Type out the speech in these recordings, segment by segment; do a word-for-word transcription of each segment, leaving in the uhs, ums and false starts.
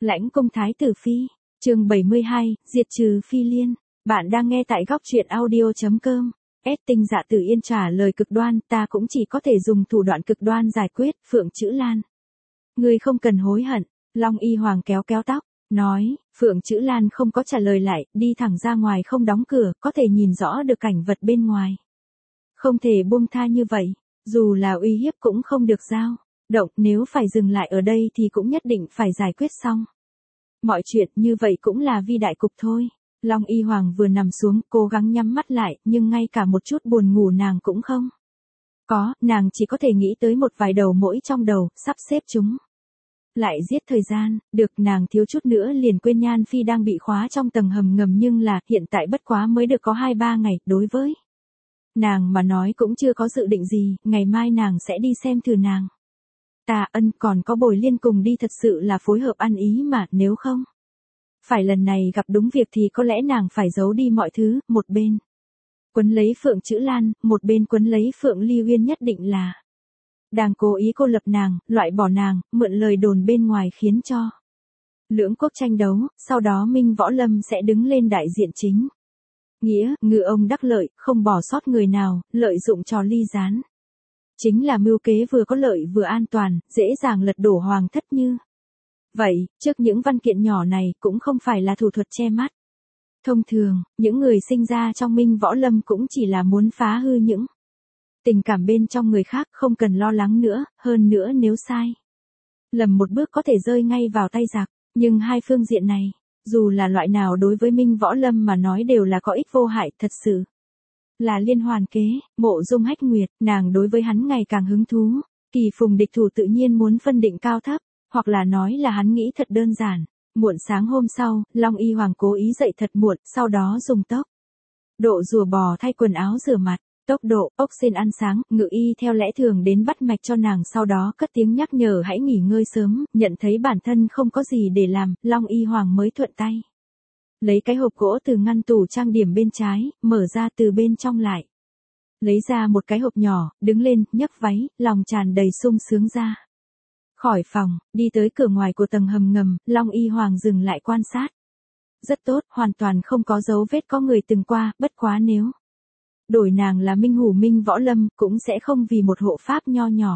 Lãnh cung thái tử phi, chương bảy mươi hai, diệt trừ phi liên. Bạn đang nghe tại góc truyện audio.com. S tinh dạ tử yên trả lời cực đoan, ta cũng chỉ có thể dùng thủ đoạn cực đoan giải quyết, Phượng Chữ Lan. Ngươi không cần hối hận, Long Y Hoàng kéo kéo tóc, nói, Phượng Chữ Lan không có trả lời lại, đi thẳng ra ngoài không đóng cửa, có thể nhìn rõ được cảnh vật bên ngoài. Không thể buông tha như vậy, dù là uy hiếp cũng không được giao động, nếu phải dừng lại ở đây thì cũng nhất định phải giải quyết xong. Mọi chuyện như vậy cũng là vi đại cục thôi. Long Y Hoàng vừa nằm xuống, cố gắng nhắm mắt lại, nhưng ngay cả một chút buồn ngủ nàng cũng không có, nàng chỉ có thể nghĩ tới một vài đầu mỗi trong đầu, sắp xếp chúng lại giết thời gian, được, nàng thiếu chút nữa liền quên Nhan Phi đang bị khóa trong tầng hầm ngầm, nhưng là, hiện tại bất quá mới được có hai ba ngày, đối với nàng mà nói cũng chưa có dự định gì, ngày mai nàng sẽ đi xem thử nàng. Ta ân còn có Bồi Liên cùng đi, thật sự là phối hợp ăn ý mà, nếu không phải lần này gặp đúng việc thì có lẽ nàng phải giấu đi mọi thứ, một bên quấn lấy Phượng Chữ Lan, một bên quấn lấy Phượng Ly Uyên, nhất định là đang cố ý cô lập nàng, loại bỏ nàng, mượn lời đồn bên ngoài khiến cho lưỡng quốc tranh đấu, sau đó Minh Võ Lâm sẽ đứng lên đại diện chính nghĩa, ngư ông đắc lợi, không bỏ sót người nào, lợi dụng trò ly gián. Chính là mưu kế vừa có lợi vừa an toàn, dễ dàng lật đổ hoàng thất như vậy. Trước những văn kiện nhỏ này cũng không phải là thủ thuật che mắt. Thông thường, những người sinh ra trong Minh Võ Lâm cũng chỉ là muốn phá hư những tình cảm bên trong người khác, không cần lo lắng nữa, hơn nữa nếu sai lầm một bước có thể rơi ngay vào tay giặc, nhưng hai phương diện này, dù là loại nào đối với Minh Võ Lâm mà nói đều là có ích vô hại, thật sự là liên hoàn kế. Mộ Dung Hách Nguyệt, nàng đối với hắn ngày càng hứng thú, kỳ phùng địch thủ tự nhiên muốn phân định cao thấp, hoặc là nói là hắn nghĩ thật đơn giản. Muộn sáng hôm sau, Long Y Hoàng cố ý dậy thật muộn, sau đó dùng tốc độ rùa bò thay quần áo rửa mặt, tốc độ, ốc sên ăn sáng, Ngự Y theo lẽ thường đến bắt mạch cho nàng, sau đó cất tiếng nhắc nhở hãy nghỉ ngơi sớm, nhận thấy bản thân không có gì để làm, Long Y Hoàng mới thuận tay lấy cái hộp gỗ từ ngăn tủ trang điểm bên trái, mở ra từ bên trong lại lấy ra một cái hộp nhỏ, đứng lên, nhấc váy, lòng tràn đầy sung sướng ra khỏi phòng, đi tới cửa ngoài của tầng hầm ngầm, Long Y Hoàng dừng lại quan sát. Rất tốt, hoàn toàn không có dấu vết có người từng qua, bất quá nếu đổi nàng là Minh Hủ Minh Võ Lâm, cũng sẽ không vì một hộ pháp nho nhỏ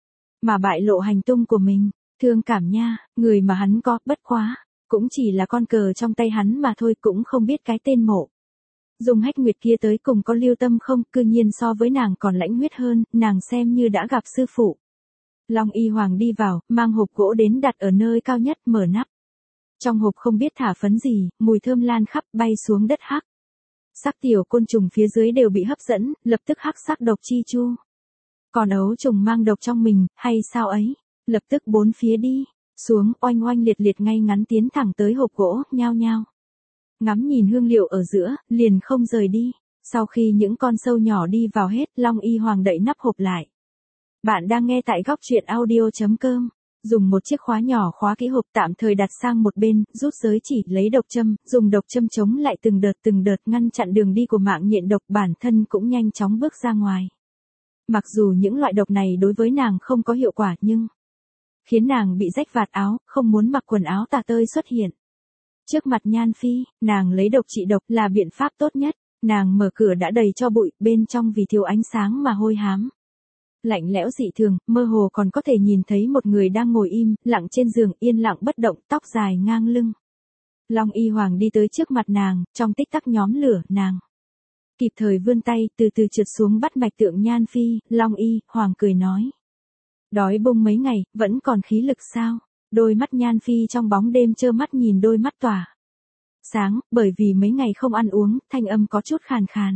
mà bại lộ hành tung của mình. Thương cảm nha, người mà hắn có, bất quá cũng chỉ là con cờ trong tay hắn mà thôi, cũng không biết cái tên Mộ Dung Hách Nguyệt kia tới cùng có lưu tâm không, cư nhiên so với nàng còn lãnh huyết hơn, nàng xem như đã gặp sư phụ. Long Y Hoàng đi vào, mang hộp gỗ đến đặt ở nơi cao nhất, mở nắp. Trong hộp không biết thả phấn gì, mùi thơm lan khắp, bay xuống đất hắc sắc tiểu côn trùng phía dưới đều bị hấp dẫn, lập tức hắc sắc độc chi chu. Còn ấu trùng mang độc trong mình, hay sao ấy, lập tức bốn phía đi xuống, oanh oanh liệt liệt ngay ngắn tiến thẳng tới hộp gỗ, nhao nhao ngắm nhìn hương liệu ở giữa, liền không rời đi. Sau khi những con sâu nhỏ đi vào hết, Long Y Hoàng đậy nắp hộp lại. Bạn đang nghe tại góc truyện audio.com. Dùng một chiếc khóa nhỏ khóa kỹ hộp, tạm thời đặt sang một bên, rút giới chỉ, lấy độc châm, dùng độc châm chống lại từng đợt từng đợt, ngăn chặn đường đi của mạng nhện độc, bản thân cũng nhanh chóng bước ra ngoài. Mặc dù những loại độc này đối với nàng không có hiệu quả, nhưng khiến nàng bị rách vạt áo, không muốn mặc quần áo tả tơi xuất hiện trước mặt Nhan Phi. Nàng lấy độc trị độc là biện pháp tốt nhất. Nàng mở cửa đã đầy cho bụi, bên trong vì thiếu ánh sáng mà hôi hám lạnh lẽo dị thường, mơ hồ còn có thể nhìn thấy một người đang ngồi im lặng trên giường, yên lặng bất động, tóc dài ngang lưng. Long Y Hoàng đi tới trước mặt nàng, trong tích tắc nhóm lửa, nàng kịp thời vươn tay, từ từ trượt xuống bắt mạch tượng Nhan Phi. Long Y Hoàng cười nói, đói bụng mấy ngày, vẫn còn khí lực sao? Đôi mắt Nhan Phi trong bóng đêm trơ mắt nhìn đôi mắt tỏa sáng, bởi vì mấy ngày không ăn uống, thanh âm có chút khàn khàn.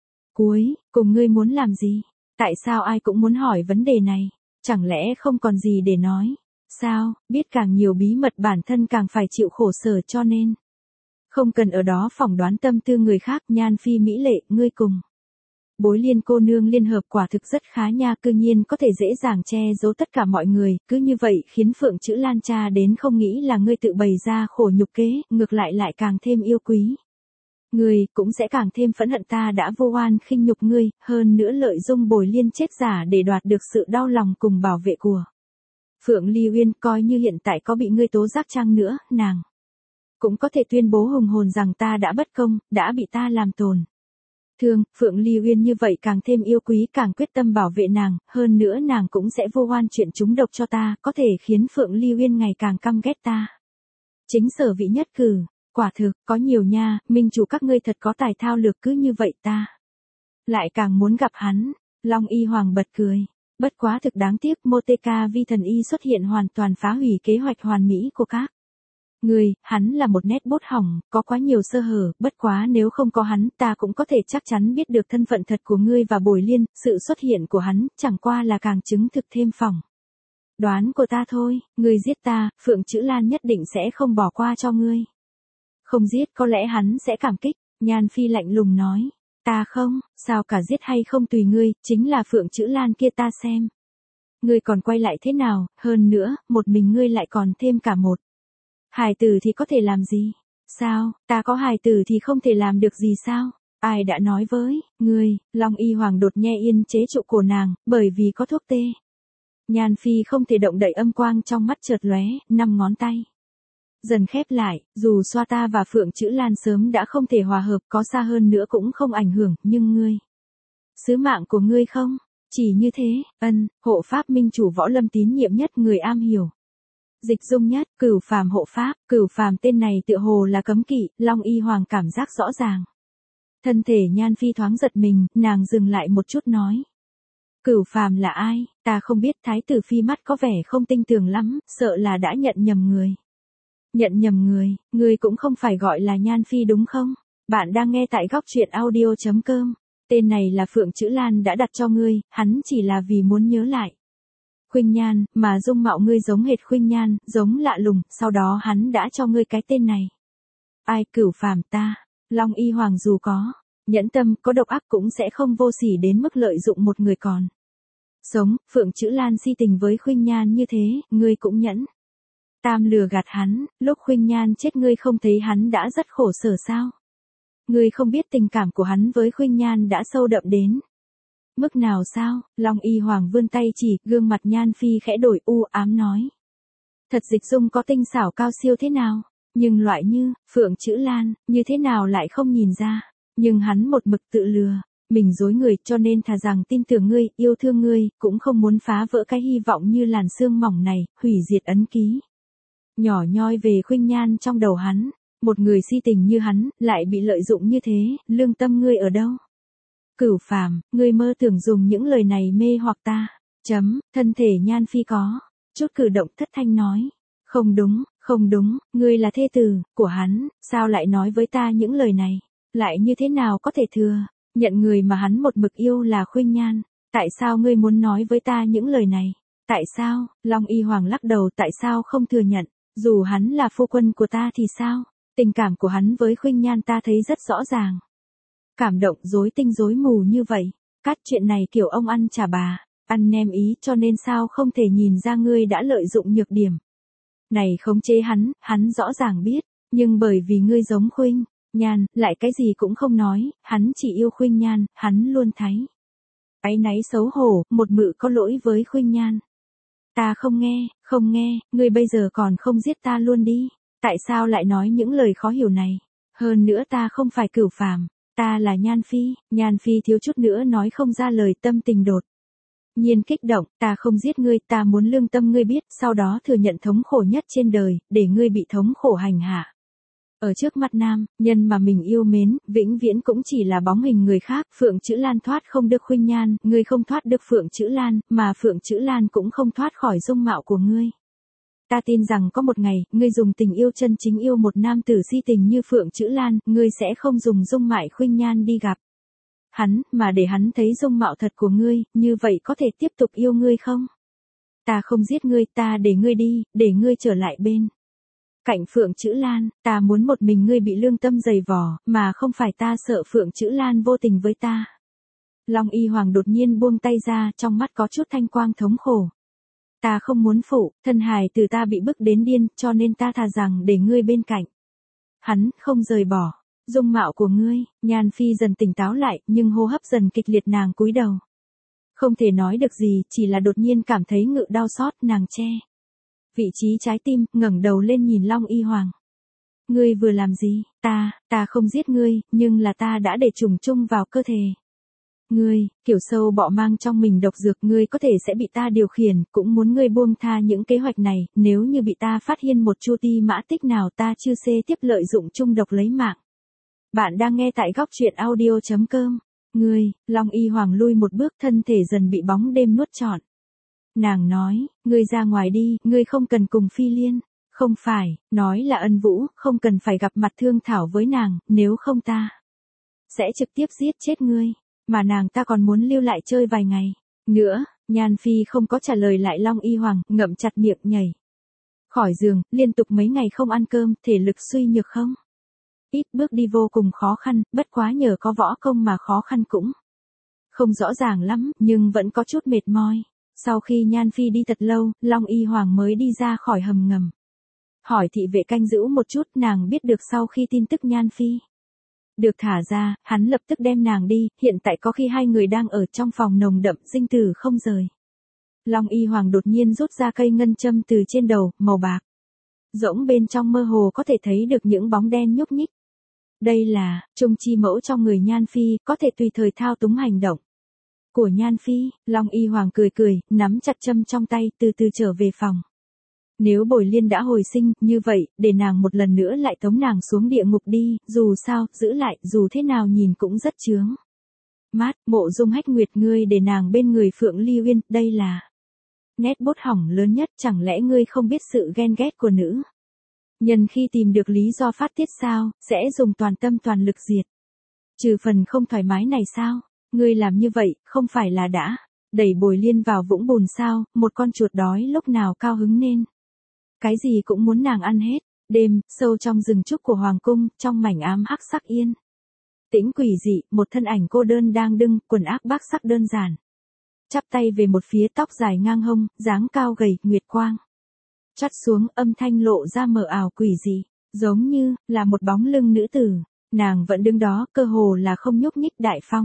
Cuối cùng ngươi muốn làm gì? Tại sao ai cũng muốn hỏi vấn đề này? Chẳng lẽ không còn gì để nói? Sao, biết càng nhiều bí mật bản thân càng phải chịu khổ sở, cho nên không cần ở đó phỏng đoán tâm tư người khác. Nhan Phi mỹ lệ, ngươi cùng Bối Liên cô nương liên hợp quả thực rất khá nha, cư nhiên có thể dễ dàng che giấu tất cả mọi người, cứ như vậy khiến Phượng Chữ Lan cha đến không nghĩ là ngươi tự bày ra khổ nhục kế, ngược lại lại càng thêm yêu quý ngươi, cũng sẽ càng thêm phẫn hận ta đã vô oan khinh nhục ngươi, hơn nữa lợi dụng Bồi Liên chết giả để đoạt được sự đau lòng cùng bảo vệ của Phượng Ly Uyên coi như hiện tại có bị ngươi tố giác chăng nữa, nàng cũng có thể tuyên bố hùng hồn rằng ta đã bất công, đã bị ta làm tổn thương. Phượng Ly Uyên như vậy càng thêm yêu quý, càng quyết tâm bảo vệ nàng, hơn nữa nàng cũng sẽ vô oan chuyện trúng độc cho ta, có thể khiến Phượng Ly Uyên ngày càng căm ghét ta. Chính Sở Vĩ nhất cử, quả thực, có nhiều nha, minh chủ các ngươi thật có tài thao lược, cứ như vậy ta lại càng muốn gặp hắn. Long Y Hoàng bật cười. Bất quá thực đáng tiếc, Moteka Vi thần y xuất hiện hoàn toàn phá hủy kế hoạch hoàn mỹ của các ngươi, hắn là một nét bút hỏng, có quá nhiều sơ hở, bất quá nếu không có hắn, ta cũng có thể chắc chắn biết được thân phận thật của ngươi và Bồi Liên, sự xuất hiện của hắn, chẳng qua là càng chứng thực thêm phỏng đoán của ta thôi. Ngươi giết ta, Phượng Chữ Lan nhất định sẽ không bỏ qua cho ngươi. Không giết có lẽ hắn sẽ cảm kích. Nhan Phi lạnh lùng nói. Ta không, sao cả, giết hay không tùy ngươi, chính là Phượng Chữ Lan kia ta xem ngươi còn quay lại thế nào, hơn nữa, một mình ngươi lại còn thêm cả một hài tử thì có thể làm gì? Sao, ta có hài tử thì không thể làm được gì sao? Ai đã nói với ngươi? Long Y Hoàng đột nhe yên chế trụ cổ nàng, bởi vì có thuốc tê. Nhan Phi không thể động đậy, âm quang trong mắt chợt lóe, năm ngón tay dần khép lại, dù xoa ta và Phượng Chữ Lan sớm đã không thể hòa hợp, có xa hơn nữa cũng không ảnh hưởng, nhưng ngươi, sứ mạng của ngươi không, chỉ như thế. Ân, hộ pháp minh chủ Võ Lâm tín nhiệm nhất, người am hiểu dịch dung nhất, Cửu Phàm hộ pháp. Cửu Phàm tên này tựa hồ là cấm kỵ, Long Y Hoàng cảm giác rõ ràng. Thân thể Nhan Phi thoáng giật mình, nàng dừng lại một chút nói. Cửu Phàm là ai? Ta không biết. Thái tử Phi mắt có vẻ không tinh tường lắm, sợ là đã nhận nhầm người. Nhận nhầm người, người cũng không phải gọi là Nhan Phi đúng không? Bạn đang nghe tại góc truyện audio.com. Tên này là Phượng Chữ Lan đã đặt cho ngươi, hắn chỉ là vì muốn nhớ lại Khuynh Nhan, mà dung mạo ngươi giống hệt Khuynh Nhan, giống lạ lùng, sau đó hắn đã cho ngươi cái tên này. Ai? Cửu Phàm ta. Long Y Hoàng dù có nhẫn tâm, có độc ác cũng sẽ không vô sỉ đến mức lợi dụng một người còn sống. Phượng Chữ Lan si tình với Khuynh Nhan như thế, ngươi cũng nhẫn tam lừa gạt hắn, lúc Khuynh Nhan chết ngươi không thấy hắn đã rất khổ sở sao? Ngươi không biết tình cảm của hắn với Khuynh Nhan đã sâu đậm đến mức nào sao? Long Y Hoàng vươn tay chỉ, gương mặt Nhan Phi khẽ đổi, u ám nói. Thật dịch dung có tinh xảo cao siêu thế nào? Nhưng loại như Phượng Chữ Lan, như thế nào lại không nhìn ra? Nhưng hắn một mực tự lừa mình dối người, cho nên thà rằng tin tưởng ngươi, yêu thương ngươi, cũng không muốn phá vỡ cái hy vọng như làn sương mỏng này, hủy diệt ấn ký nhỏ nhoi về Khuynh Nhan trong đầu hắn. Một người si tình như hắn, lại bị lợi dụng như thế, lương tâm ngươi ở đâu? Cửu Phàm, ngươi mơ tưởng dùng những lời này mê hoặc ta. Chấm, thân thể Nhan Phi có chút cử động, thất thanh nói. Không đúng, không đúng, ngươi là thê tử của hắn, sao lại nói với ta những lời này? Lại như thế nào có thể thừa nhận người mà hắn một mực yêu là Khuynh Nhan? Tại sao ngươi muốn nói với ta những lời này? Tại sao? Long Y Hoàng lắc đầu, tại sao không thừa nhận? Dù hắn là phu quân của ta thì sao? Tình cảm của hắn với Khuynh Nhan ta thấy rất rõ ràng. Cảm động rối tinh rối mù như vậy. Cát chuyện này kiểu ông ăn chà bà, ăn nem ý, cho nên sao không thể nhìn ra ngươi đã lợi dụng nhược điểm này khống chế hắn, hắn rõ ràng biết, nhưng bởi vì ngươi giống Khuynh Nhan, lại cái gì cũng không nói, hắn chỉ yêu Khuynh Nhan, hắn luôn thấy áy náy xấu hổ, một mự có lỗi với Khuynh Nhan. Ta không nghe, không nghe, ngươi bây giờ còn không giết ta luôn đi. Tại sao lại nói những lời khó hiểu này? Hơn nữa ta không phải Cửu Phàm, ta là Nhan Phi. Nhan Phi thiếu chút nữa nói không ra lời, tâm tình đột nhiên kích động. Ta không giết ngươi, ta muốn lương tâm ngươi biết, sau đó thừa nhận thống khổ nhất trên đời, để ngươi bị thống khổ hành hạ. Ở trước mặt nam nhân mà mình yêu mến, vĩnh viễn cũng chỉ là bóng hình người khác. Phượng Chữ Lan thoát không được Khuynh Nhan, ngươi không thoát được Phượng Chữ Lan, mà Phượng Chữ Lan cũng không thoát khỏi dung mạo của ngươi. Ta tin rằng có một ngày, ngươi dùng tình yêu chân chính yêu một nam tử si tình như Phượng Chữ Lan, ngươi sẽ không dùng dung mạo Khuynh Nhan đi gặp hắn, mà để hắn thấy dung mạo thật của ngươi, như vậy có thể tiếp tục yêu ngươi không? Ta không giết ngươi, ta để ngươi đi, để ngươi trở lại bên cạnh Phượng Chữ Lan, ta muốn một mình ngươi bị lương tâm dày vò, mà không phải ta sợ Phượng Chữ Lan vô tình với ta. Long Y Hoàng đột nhiên buông tay ra, trong mắt có chút thanh quang thống khổ. Ta không muốn phụ, thân hài từ ta bị bức đến điên, cho nên ta thà rằng để ngươi bên cạnh hắn, không rời bỏ dung mạo của ngươi. Nhan Phi dần tỉnh táo lại, nhưng hô hấp dần kịch liệt, nàng cúi đầu không thể nói được gì, chỉ là đột nhiên cảm thấy ngự đau xót, nàng che vị trí trái tim, ngẩng đầu lên nhìn Long Y Hoàng. Ngươi vừa làm gì? Ta, ta không giết ngươi, nhưng là ta đã để trùng chung vào cơ thể. Ngươi, kiểu sâu bọ mang trong mình độc dược, ngươi có thể sẽ bị ta điều khiển, cũng muốn ngươi buông tha những kế hoạch này, nếu như bị ta phát hiện một chu ti mã tích nào ta chưa xê tiếp lợi dụng chung độc lấy mạng. Bạn đang nghe tại góc truyện audio chấm com. Ngươi, Long Y Hoàng lui một bước, thân thể dần bị bóng đêm nuốt trọn. Nàng nói, ngươi ra ngoài đi, ngươi không cần cùng Phi Liên. Không phải, nói là Ân Vũ, không cần phải gặp mặt thương thảo với nàng, nếu không ta sẽ trực tiếp giết chết ngươi, mà nàng ta còn muốn lưu lại chơi vài ngày. Nữa, Nhan Phi không có trả lời lại Long Y Hoàng, ngậm chặt miệng nhảy khỏi giường, liên tục mấy ngày không ăn cơm, thể lực suy nhược không? Ít bước đi vô cùng khó khăn, bất quá nhờ có võ công mà khó khăn cũng không rõ ràng lắm, nhưng vẫn có chút mệt mỏi. Sau khi Nhan Phi đi thật lâu, Long Y Hoàng mới đi ra khỏi hầm ngầm. Hỏi thị vệ canh giữ một chút, nàng biết được sau khi tin tức Nhan Phi được thả ra, hắn lập tức đem nàng đi, hiện tại có khi hai người đang ở trong phòng nồng đậm sinh tử không rời. Long Y Hoàng đột nhiên rút ra cây ngân châm từ trên đầu, màu bạc. Rỗng bên trong mơ hồ có thể thấy được những bóng đen nhúc nhích. Đây là, trung chi mẫu trong người Nhan Phi, có thể tùy thời thao túng hành động của Nhan Phi. Long Y Hoàng cười cười, nắm chặt châm trong tay, từ từ trở về phòng. Nếu Bồi Liên đã hồi sinh, như vậy, để nàng một lần nữa lại tống nàng xuống địa ngục đi, dù sao, giữ lại, dù thế nào nhìn cũng rất chướng mát. Mộ Dung Hách Nguyệt, ngươi để nàng bên người Phượng Ly Uyên, đây là nét bút hỏng lớn nhất, chẳng lẽ ngươi không biết sự ghen ghét của nữ nhân khi tìm được lý do phát tiết sao, sẽ dùng toàn tâm toàn lực diệt trừ phần không thoải mái này sao? Ngươi làm như vậy, không phải là đã đẩy Bồi Liên vào vũng bùn sao? Một con chuột đói lúc nào cao hứng nên cái gì cũng muốn nàng ăn hết. Đêm, sâu trong rừng trúc của Hoàng Cung, trong mảnh ám hắc sắc yên tĩnh quỷ dị, một thân ảnh cô đơn đang đưng, quần ác bác sắc đơn giản. Chắp tay về một phía, tóc dài ngang hông, dáng cao gầy, nguyệt quang chắt xuống, âm thanh lộ ra mờ ảo quỷ dị, giống như là một bóng lưng nữ tử. Nàng vẫn đứng đó, cơ hồ là không nhúc nhích. Đại phong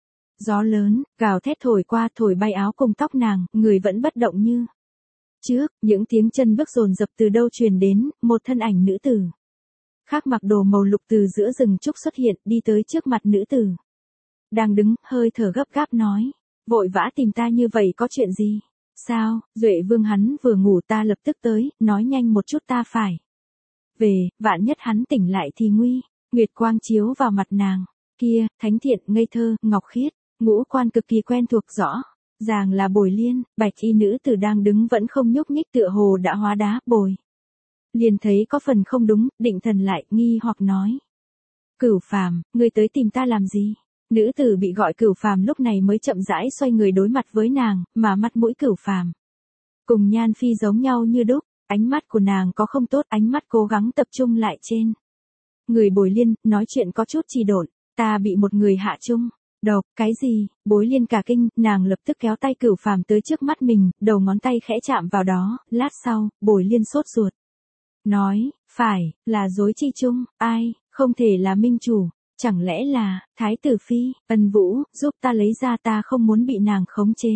gió lớn gào thét thổi qua, thổi bay áo cùng tóc nàng, người vẫn bất động như trước. Những tiếng chân bước dồn dập từ đâu truyền đến, một thân ảnh nữ tử khác mặc đồ màu lục từ giữa rừng trúc xuất hiện, đi tới trước mặt nữ tử đang đứng, hơi thở gấp gáp nói, vội vã tìm ta như vậy có chuyện gì? Sao? Duệ Vương hắn vừa ngủ, ta lập tức tới, nói nhanh một chút, ta phải về, vạn nhất hắn tỉnh lại thì nguy. Nguyệt quang chiếu vào mặt nàng, kia, thánh thiện, ngây thơ, ngọc khiết, ngũ quan cực kỳ quen thuộc rõ ràng là Bồi Liên. Bạch y nữ tử đang đứng vẫn không nhúc nhích, tựa hồ đã hóa đá. Bồi Liên thấy có phần không đúng, định thần lại, nghi hoặc nói, Cửu Phàm, ngươi tới tìm ta làm gì? Nữ tử bị gọi Cửu Phàm lúc này mới chậm rãi xoay người đối mặt với nàng, mà mặt mũi Cửu Phàm cùng Nhan Phi giống nhau như đúc. Ánh mắt của nàng có không tốt, ánh mắt cố gắng tập trung lại trên người Bồi Liên, nói chuyện có chút trì độn. Ta bị một người hạ chung độc. Cái gì? Bối Liên cả kinh, nàng lập tức kéo tay Cửu Phàm tới trước mắt mình, đầu ngón tay khẽ chạm vào đó. Lát sau, Bồi Liên sốt ruột nói, phải, là dối chi chung. Ai? Không thể là minh chủ, chẳng lẽ là Thái tử Phi? Ân Vũ, giúp ta lấy ra, ta không muốn bị nàng khống chế.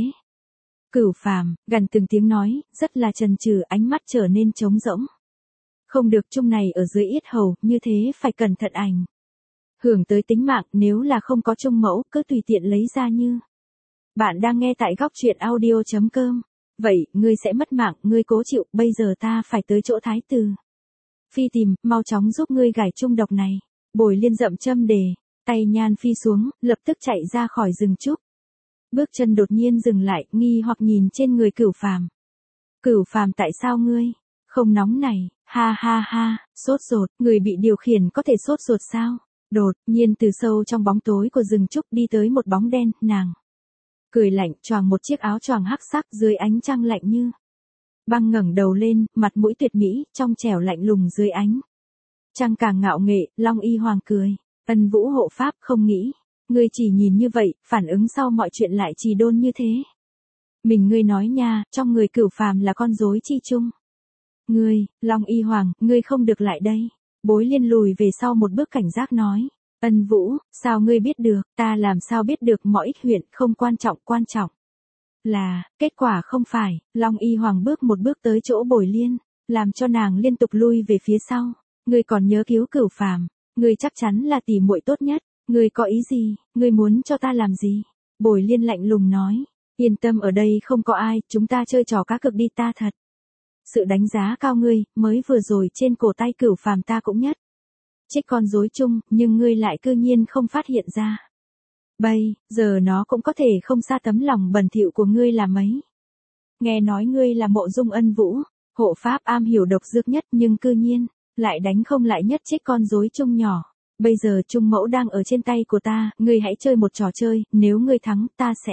Cửu Phàm gần từng tiếng nói, rất là chần chừ, ánh mắt trở nên trống rỗng. Không được, chung này ở dưới yết hầu, như thế phải cẩn thận ảnh hưởng tới tính mạng, nếu là không có chung mẫu, cứ tùy tiện lấy ra như. Bạn đang nghe tại góc truyện audio chấm com. Vậy, ngươi sẽ mất mạng, ngươi cố chịu, bây giờ ta phải tới chỗ Thái tử Phi tìm, mau chóng giúp ngươi gải chung độc này. Bồi Liên dậm châm đề, tay Nhan Phi xuống, lập tức chạy ra khỏi rừng trúc. Bước chân đột nhiên dừng lại, nghi hoặc nhìn trên người Cửu Phàm. Cửu Phàm, tại sao ngươi không nóng này? Ha ha ha, sốt ruột, người bị điều khiển có thể sốt ruột sao? Đột nhiên từ sâu trong bóng tối của rừng trúc đi tới một bóng đen, nàng cười lạnh, choàng một chiếc áo choàng hắc sắc, dưới ánh trăng lạnh như băng, ngẩng đầu lên, mặt mũi tuyệt mỹ, trong trẻo lạnh lùng dưới ánh trăng càng ngạo nghệ. Long Y Hoàng cười, Ân Vũ hộ pháp, không nghĩ ngươi chỉ nhìn như vậy, phản ứng sau mọi chuyện lại trì đôn như thế. Mình ngươi nói nha, trong người Cửu Phàm là con rối chi chung. Ngươi, Long Y Hoàng, ngươi không được lại đây. Bối Liên lùi về sau một bước, cảnh giác nói, Ân Vũ, sao ngươi biết được? Ta làm sao biết được? Mọi ít huyện không quan trọng, quan trọng Là, kết quả không phải, Long Y Hoàng bước một bước tới chỗ Bồi Liên, làm cho nàng liên tục lui về phía sau. Ngươi còn nhớ cứu Cửu Phàm, ngươi chắc chắn là tỷ muội tốt nhất, ngươi có ý gì, ngươi muốn cho ta làm gì? Bồi Liên lạnh lùng nói, yên tâm ở đây không có ai, chúng ta chơi trò cá cược đi ta thật. Sự đánh giá cao ngươi, mới vừa rồi trên cổ tay Cửu Phàm ta cũng nhất. Trích con rối chung, nhưng ngươi lại cư nhiên không phát hiện ra. Bây, giờ nó cũng có thể không xa tấm lòng bẩn thỉu của ngươi là mấy. Nghe nói ngươi là Mộ Dung Ân Vũ, hộ pháp am hiểu độc dược nhất nhưng cư nhiên, lại đánh không lại nhất trích con rối chung nhỏ. Bây giờ Trung Mẫu đang ở trên tay của ta, ngươi hãy chơi một trò chơi, nếu ngươi thắng, ta sẽ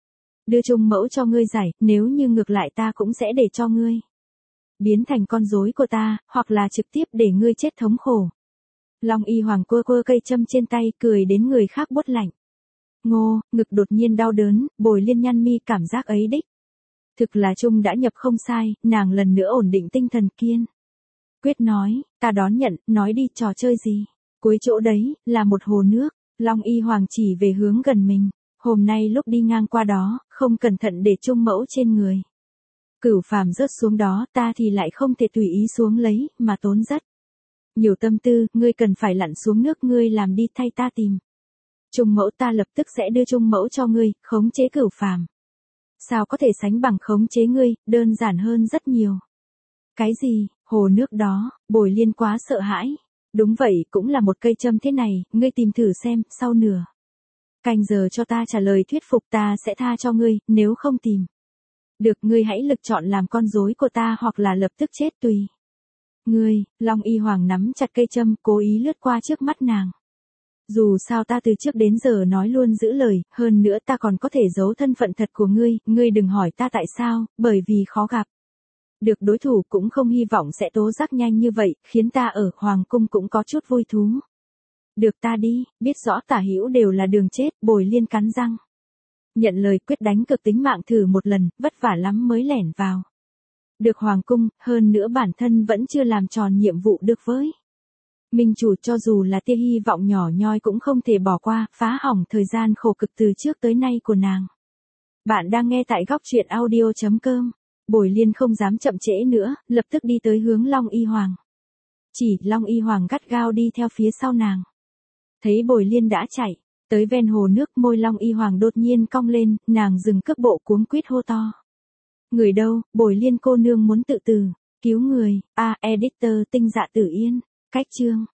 đưa Trung Mẫu cho ngươi giải, nếu như ngược lại ta cũng sẽ để cho ngươi biến thành con rối của ta, hoặc là trực tiếp để ngươi chết thống khổ. Long Y Hoàng quơ quơ cây châm trên tay, cười đến người khác buốt lạnh. Ngô, ngực đột nhiên đau đớn, Bồi Liên nhăn mi cảm giác ấy đích. Thực là Trung đã nhập không sai, nàng lần nữa ổn định tinh thần kiên. Quyết nói, ta đón nhận, nói đi trò chơi gì. Cuối chỗ đấy, là một hồ nước, Long Y Hoàng chỉ về hướng gần mình. Hôm nay lúc đi ngang qua đó, không cẩn thận để Trung Mẫu trên người. Cửu Phàm rớt xuống đó, ta thì lại không thể tùy ý xuống lấy, mà tốn rất nhiều tâm tư, ngươi cần phải lặn xuống nước ngươi làm đi thay ta tìm. Trung Mẫu ta lập tức sẽ đưa Trung Mẫu cho ngươi, khống chế Cửu Phàm. Sao có thể sánh bằng khống chế ngươi, đơn giản hơn rất nhiều. Cái gì, hồ nước đó, Bồi Liên quá sợ hãi. Đúng vậy, cũng là một cây châm thế này, ngươi tìm thử xem, sau nửa canh giờ cho ta trả lời thuyết phục ta sẽ tha cho ngươi, nếu không tìm được ngươi hãy lực chọn làm con rối của ta hoặc là lập tức chết tùy. Ngươi, Long Y Hoàng nắm chặt cây châm, cố ý lướt qua trước mắt nàng. Dù sao ta từ trước đến giờ nói luôn giữ lời, hơn nữa ta còn có thể giấu thân phận thật của ngươi, ngươi đừng hỏi ta tại sao, bởi vì khó gặp được đối thủ cũng không hy vọng sẽ tố giác nhanh như vậy, khiến ta ở Hoàng Cung cũng có chút vui thú. Được ta đi, biết rõ tả hữu đều là đường chết, Bồi Liên cắn răng. Nhận lời quyết đánh cực tính mạng thử một lần, vất vả lắm mới lẻn vào được Hoàng Cung, hơn nữa bản thân vẫn chưa làm tròn nhiệm vụ được với minh chủ, cho dù là tia hy vọng nhỏ nhoi cũng không thể bỏ qua, phá hỏng thời gian khổ cực từ trước tới nay của nàng. Bạn đang nghe tại góc truyện audio chấm com. Bồi Liên không dám chậm trễ nữa, lập tức đi tới hướng Long Y Hoàng. Chỉ Long Y Hoàng gắt gao đi theo phía sau nàng. Thấy Bồi Liên đã chạy tới ven hồ nước, môi Long Y Hoàng đột nhiên cong lên, nàng dừng cước bộ cuống quýt hô to. Người đâu, Bồi Liên cô nương muốn tự tử, cứu người. A, editor Tinh Dạ Tử Yên. Cách chương